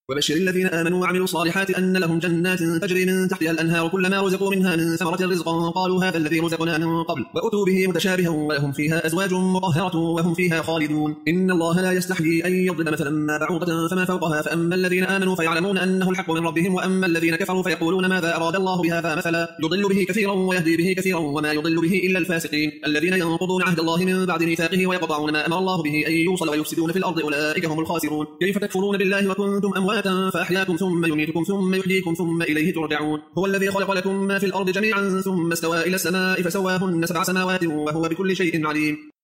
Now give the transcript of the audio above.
وبشر الذين آمنوا وعملوا الصالحات أن لهم جنات تجري من تحتها الأنهار كلما رزقوا منها من ثمرة رزقا قالوا هذا الذي رزقنا من قبل وأتوا به متشابها ولهم فيها أزواج مطهرة وهم فيها خالدون إن الله لا يستحيي أن يضرب مثلا ما بعوضة فما فوقها فأما الذين آمنوا فيعلمون أنه الحق من ربهم وأما الذين كفروا فيقولون ماذا أراد الله بهذا مثلا يضل به كثيرا ويهدي به كثيرا وما يضل به إلا الفاسقين الذين ينقضون عهد الله من بعد ميثاقه ويقطعون ما أمر الله به أن يوصل ويفسدون في الأرض أولئك هم الخاسرون كيف تكفرون بالله وكنتم أمواتا فأحياكم ثم يميتكم ثم يحييكم ثم إليه ترجعون هو الذي خلق لكم ما في الأرض جميعا ثم استوى إلى السماء فسواهن 7 سماوات وهو بكل شيء عليم